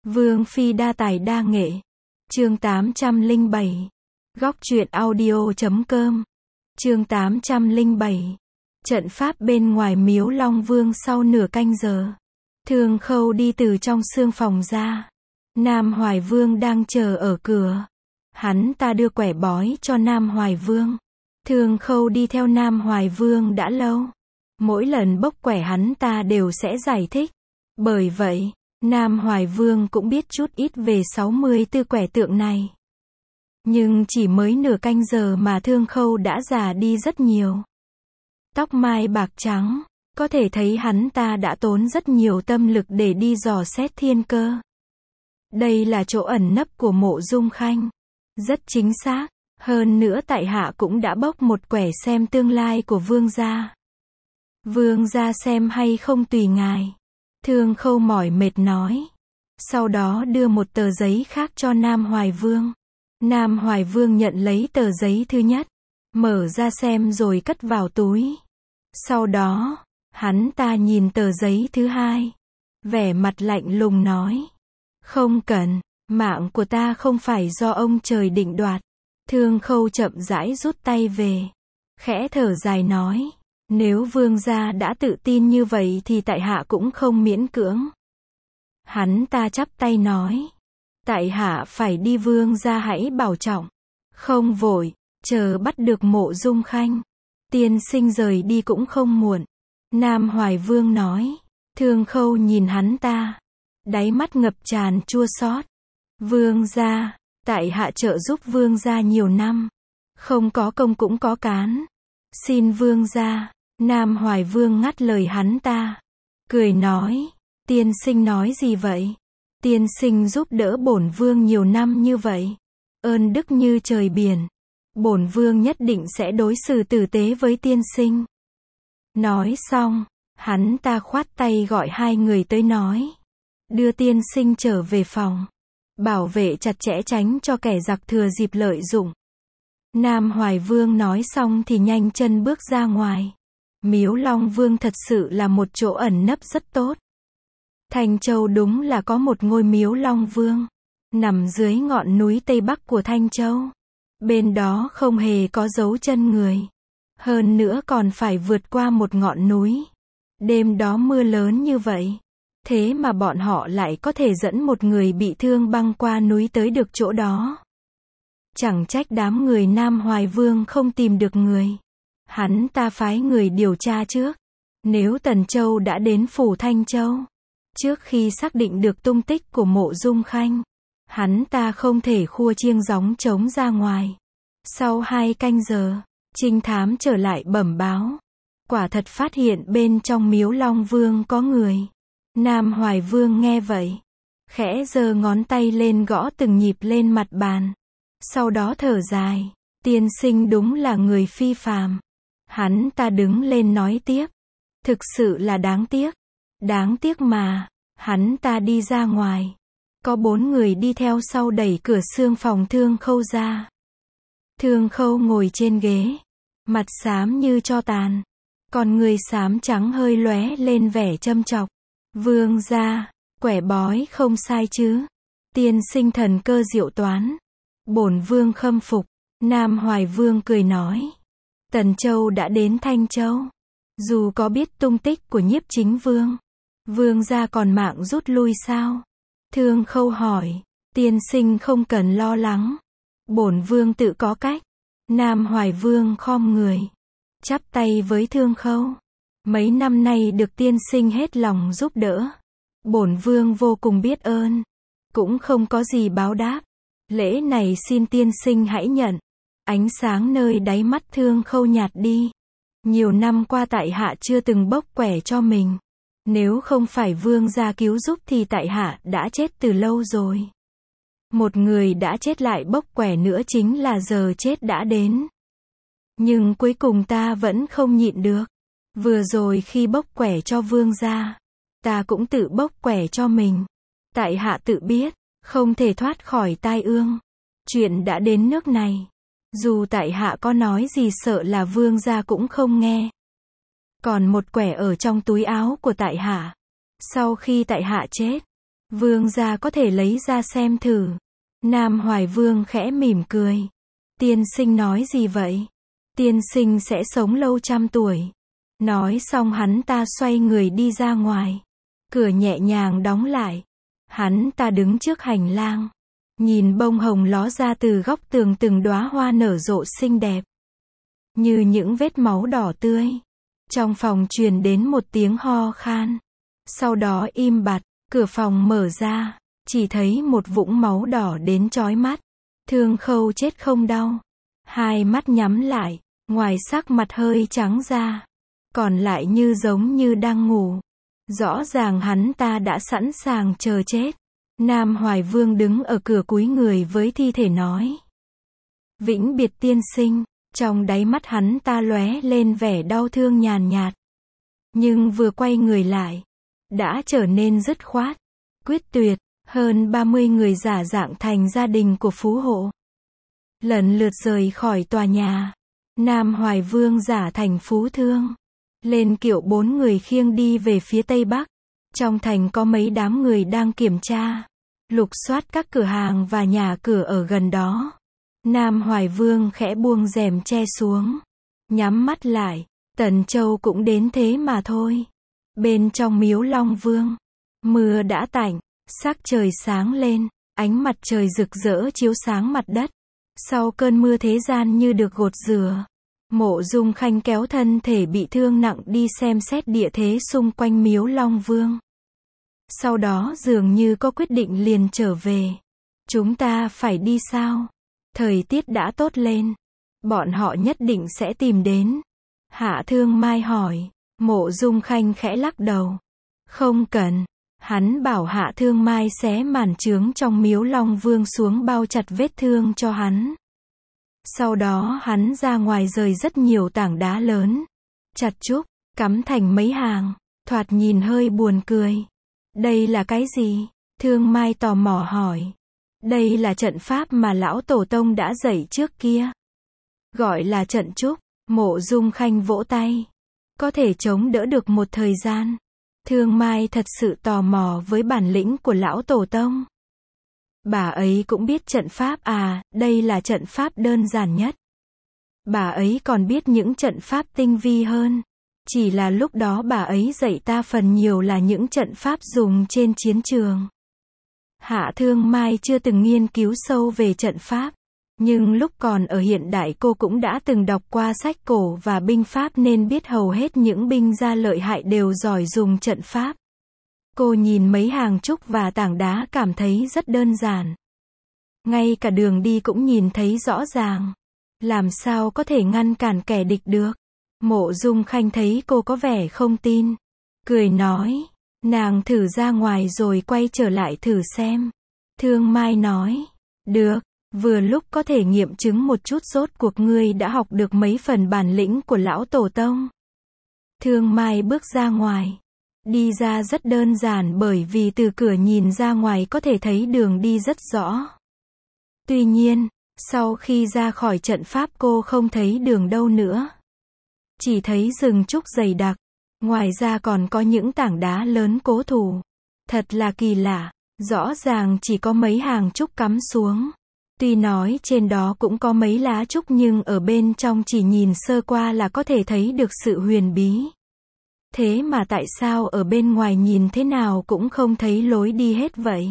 Vương phi đa tài đa nghệ. Chương 807. Góc truyện audio.com. Chương 807. Trận pháp bên ngoài miếu Long Vương. Sau nửa canh giờ, Thương Khâu đi từ trong xương phòng ra. Nam Hoài Vương đang chờ ở cửa. Hắn ta đưa quẻ bói cho Nam Hoài Vương. Thương Khâu đi theo Nam Hoài Vương đã lâu. Mỗi lần bốc quẻ hắn ta đều sẽ giải thích. Bởi vậy, Nam Hoài Vương cũng biết chút ít về 64 quẻ tượng này. Nhưng chỉ mới nửa canh giờ mà Thương Khâu đã già đi rất nhiều. Tóc mai bạc trắng, có thể thấy hắn ta đã tốn rất nhiều tâm lực để đi dò xét thiên cơ. Đây là chỗ ẩn nấp của Mộ Dung Khanh. Rất chính xác, hơn nữa tại hạ cũng đã bốc một quẻ xem tương lai của Vương gia. Vương gia xem hay không tùy ngài. Thương Khâu mỏi mệt nói. Sau đó đưa một tờ giấy khác cho Nam Hoài Vương. Nam Hoài Vương nhận lấy tờ giấy thứ nhất, mở ra xem rồi cất vào túi. Sau đó, hắn ta nhìn tờ giấy thứ hai, vẻ mặt lạnh lùng nói. Không cần, mạng của ta không phải do ông trời định đoạt. Thương Khâu chậm rãi rút tay về, khẽ thở dài nói. Nếu Vương gia đã tự tin như vậy thì tại hạ cũng không miễn cưỡng. Hắn ta chắp tay nói. Tại hạ phải đi, Vương gia hãy bảo trọng. Không vội, chờ bắt được Mộ Dung Khanh, tiên sinh rời đi cũng không muộn. Nam Hoài Vương nói. Thương Khâu nhìn hắn ta, đáy mắt ngập tràn chua xót. Vương gia, tại hạ trợ giúp Vương gia nhiều năm, không có công cũng có cán. Xin Vương gia. Nam Hoài Vương ngắt lời hắn ta, cười nói. Tiên sinh nói gì vậy? Tiên sinh giúp đỡ bổn vương nhiều năm như vậy, ơn đức như trời biển, bổn vương nhất định sẽ đối xử tử tế với tiên sinh. Nói xong, hắn ta khoát tay gọi hai người tới nói. Đưa tiên sinh trở về phòng, bảo vệ chặt chẽ tránh cho kẻ giặc thừa dịp lợi dụng. Nam Hoài Vương nói xong thì nhanh chân bước ra ngoài. Miếu Long Vương thật sự là một chỗ ẩn nấp rất tốt. Thanh Châu đúng là có một ngôi miếu Long Vương, nằm dưới ngọn núi Tây Bắc của Thanh Châu. Bên đó không hề có dấu chân người. Hơn nữa còn phải vượt qua một ngọn núi. Đêm đó mưa lớn như vậy, thế mà bọn họ lại có thể dẫn một người bị thương băng qua núi tới được chỗ đó. Chẳng trách đám người Nam Hoài Vương không tìm được người. Hắn ta phái người điều tra trước. Nếu Tần Châu đã đến phủ Thanh Châu, trước khi xác định được tung tích của Mộ Dung Khanh, hắn ta không thể khua chiêng gióng trống ra ngoài. Sau 2 canh giờ, trinh thám trở lại bẩm báo. Quả thật phát hiện bên trong miếu Long Vương có người. Nam Hoài Vương nghe vậy, khẽ giơ ngón tay lên gõ từng nhịp lên mặt bàn. Sau đó thở dài. Tiên sinh đúng là người phi phàm. Hắn ta đứng lên nói tiếp. Thực sự là đáng tiếc. Đáng tiếc mà, hắn ta đi ra ngoài. Có 4 người đi theo sau đẩy cửa xương phòng Thương Khâu ra. Thương Khâu ngồi trên ghế, mặt xám như tro tàn. Con người xám trắng hơi lóe lên vẻ châm chọc. Vương gia, quẻ bói không sai chứ? Tiên sinh thần cơ diệu toán. Bổn vương khâm phục. Nam Hoài Vương cười nói. Tần Châu đã đến Thanh Châu. Dù có biết tung tích của Nhiếp Chính Vương, Vương gia còn mạng rút lui sao? Thương Khâu hỏi. Tiên sinh không cần lo lắng. Bổn vương tự có cách. Nam Hoài Vương khom người, chắp tay với Thương Khâu. Mấy năm nay được tiên sinh hết lòng giúp đỡ, bổn vương vô cùng biết ơn. Cũng không có gì báo đáp. Lễ này xin tiên sinh hãy nhận. Ánh sáng nơi đáy mắt Thương Khâu nhạt đi. Nhiều năm qua tại hạ chưa từng bốc quẻ cho mình. Nếu không phải vương gia cứu giúp thì tại hạ đã chết từ lâu rồi. Một người đã chết lại bốc quẻ nữa chính là giờ chết đã đến. Nhưng cuối cùng ta vẫn không nhịn được. Vừa rồi khi bốc quẻ cho vương gia, ta cũng tự bốc quẻ cho mình. Tại hạ tự biết, không thể thoát khỏi tai ương. Chuyện đã đến nước này, dù tại hạ có nói gì sợ là vương gia cũng không nghe. Còn một quẻ ở trong túi áo của tại hạ. Sau khi tại hạ chết, Vương gia có thể lấy ra xem thử. Nam Hoài Vương khẽ mỉm cười. Tiên sinh nói gì vậy? Tiên sinh sẽ sống lâu trăm tuổi. Nói xong hắn ta xoay người đi ra ngoài. Cửa nhẹ nhàng đóng lại. Hắn ta đứng trước hành lang. Nhìn bông hồng ló ra từ góc tường từng đóa hoa nở rộ xinh đẹp. Như những vết máu đỏ tươi. Trong phòng truyền đến một tiếng ho khan. Sau đó im bặt, cửa phòng mở ra. Chỉ thấy một vũng máu đỏ đến chói mắt. Thương Khâu chết không đau. Hai mắt nhắm lại, ngoài sắc mặt hơi trắng ra. Còn lại như giống như đang ngủ. Rõ ràng hắn ta đã sẵn sàng chờ chết. Nam Hoài Vương đứng ở cửa cúi người với thi thể nói. Vĩnh biệt tiên sinh. Trong đáy mắt hắn ta lóe lên vẻ đau thương nhàn nhạt. Nhưng vừa quay người lại, đã trở nên dứt khoát, quyết tuyệt. Hơn 30 người giả dạng thành gia đình của phú hộ. Lần lượt rời khỏi tòa nhà. Nam Hoài Vương giả thành phú thương. Lên kiệu 4 người khiêng đi về phía tây bắc. Trong thành có mấy đám người đang kiểm tra, lục soát các cửa hàng và nhà cửa ở gần đó. Nam Hoài Vương khẽ buông rèm che xuống. Nhắm mắt lại. Tần Châu cũng đến thế mà thôi. Bên trong miếu Long Vương, mưa đã tạnh. Sắc trời sáng lên, ánh mặt trời rực rỡ chiếu sáng mặt đất. Sau cơn mưa thế gian như được gột rửa. Mộ Dung Khanh kéo thân thể bị thương nặng đi xem xét địa thế xung quanh miếu Long Vương. Sau đó dường như có quyết định liền trở về. Chúng ta phải đi sao? Thời tiết đã tốt lên. Bọn họ nhất định sẽ tìm đến. Hạ Thương Mai hỏi. Mộ Dung Khanh khẽ lắc đầu. Không cần. Hắn bảo Hạ Thương Mai xé màn chướng trong miếu Long Vương xuống bao chặt vết thương cho hắn. Sau đó hắn ra ngoài rời rất nhiều tảng đá lớn. Chặt trúc, cắm thành mấy hàng, thoạt nhìn hơi buồn cười. Đây là cái gì? Thương Mai tò mò hỏi. Đây là trận pháp mà lão tổ tông đã dạy trước kia. Gọi là trận trúc. Mộ Dung Khanh vỗ tay. Có thể chống đỡ được một thời gian. Thương Mai thật sự tò mò với bản lĩnh của lão tổ tông. Bà ấy cũng biết trận pháp à, đây là trận pháp đơn giản nhất. Bà ấy còn biết những trận pháp tinh vi hơn. Chỉ là lúc đó bà ấy dạy ta phần nhiều là những trận pháp dùng trên chiến trường. Hạ Thương Mai chưa từng nghiên cứu sâu về trận pháp. Nhưng lúc còn ở hiện đại cô cũng đã từng đọc qua sách cổ và binh pháp nên biết hầu hết những binh gia lợi hại đều giỏi dùng trận pháp. Cô nhìn mấy hàng trúc và tảng đá cảm thấy rất đơn giản. Ngay cả đường đi cũng nhìn thấy rõ ràng. Làm sao có thể ngăn cản kẻ địch được? Mộ Dung Khanh thấy cô có vẻ không tin. Cười nói. Nàng thử ra ngoài rồi quay trở lại thử xem. Thương Mai nói. Được. Vừa lúc có thể nghiệm chứng một chút rốt cuộc ngươi đã học được mấy phần bản lĩnh của lão tổ tông. Thương Mai bước ra ngoài. Đi ra rất đơn giản bởi vì từ cửa nhìn ra ngoài có thể thấy đường đi rất rõ. Tuy nhiên, sau khi ra khỏi trận pháp cô không thấy đường đâu nữa. Chỉ thấy rừng trúc dày đặc. Ngoài ra còn có những tảng đá lớn cố thủ. Thật là kỳ lạ. Rõ ràng chỉ có mấy hàng trúc cắm xuống. Tuy nói trên đó cũng có mấy lá trúc nhưng ở bên trong chỉ nhìn sơ qua là có thể thấy được sự huyền bí. Thế mà tại sao ở bên ngoài nhìn thế nào cũng không thấy lối đi hết vậy?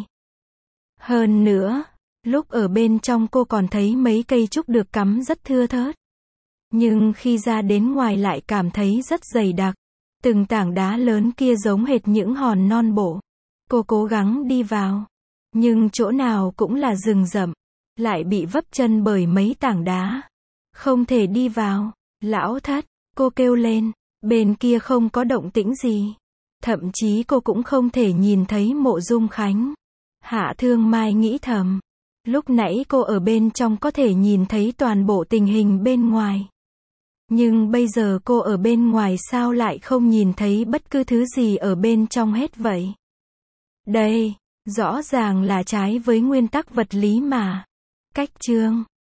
Hơn nữa, lúc ở bên trong cô còn thấy mấy cây trúc được cắm rất thưa thớt. Nhưng khi ra đến ngoài lại cảm thấy rất dày đặc. Từng tảng đá lớn kia giống hệt những hòn non bộ. Cô cố gắng đi vào. Nhưng chỗ nào cũng là rừng rậm. Lại bị vấp chân bởi mấy tảng đá. Không thể đi vào. Lão thất, cô kêu lên. Bên kia không có động tĩnh gì. Thậm chí cô cũng không thể nhìn thấy Mộ Dung Khánh. Hạ Thương Mai nghĩ thầm. Lúc nãy cô ở bên trong có thể nhìn thấy toàn bộ tình hình bên ngoài. Nhưng bây giờ cô ở bên ngoài sao lại không nhìn thấy bất cứ thứ gì ở bên trong hết vậy? Đây, rõ ràng là trái với nguyên tắc vật lý mà. Cách chương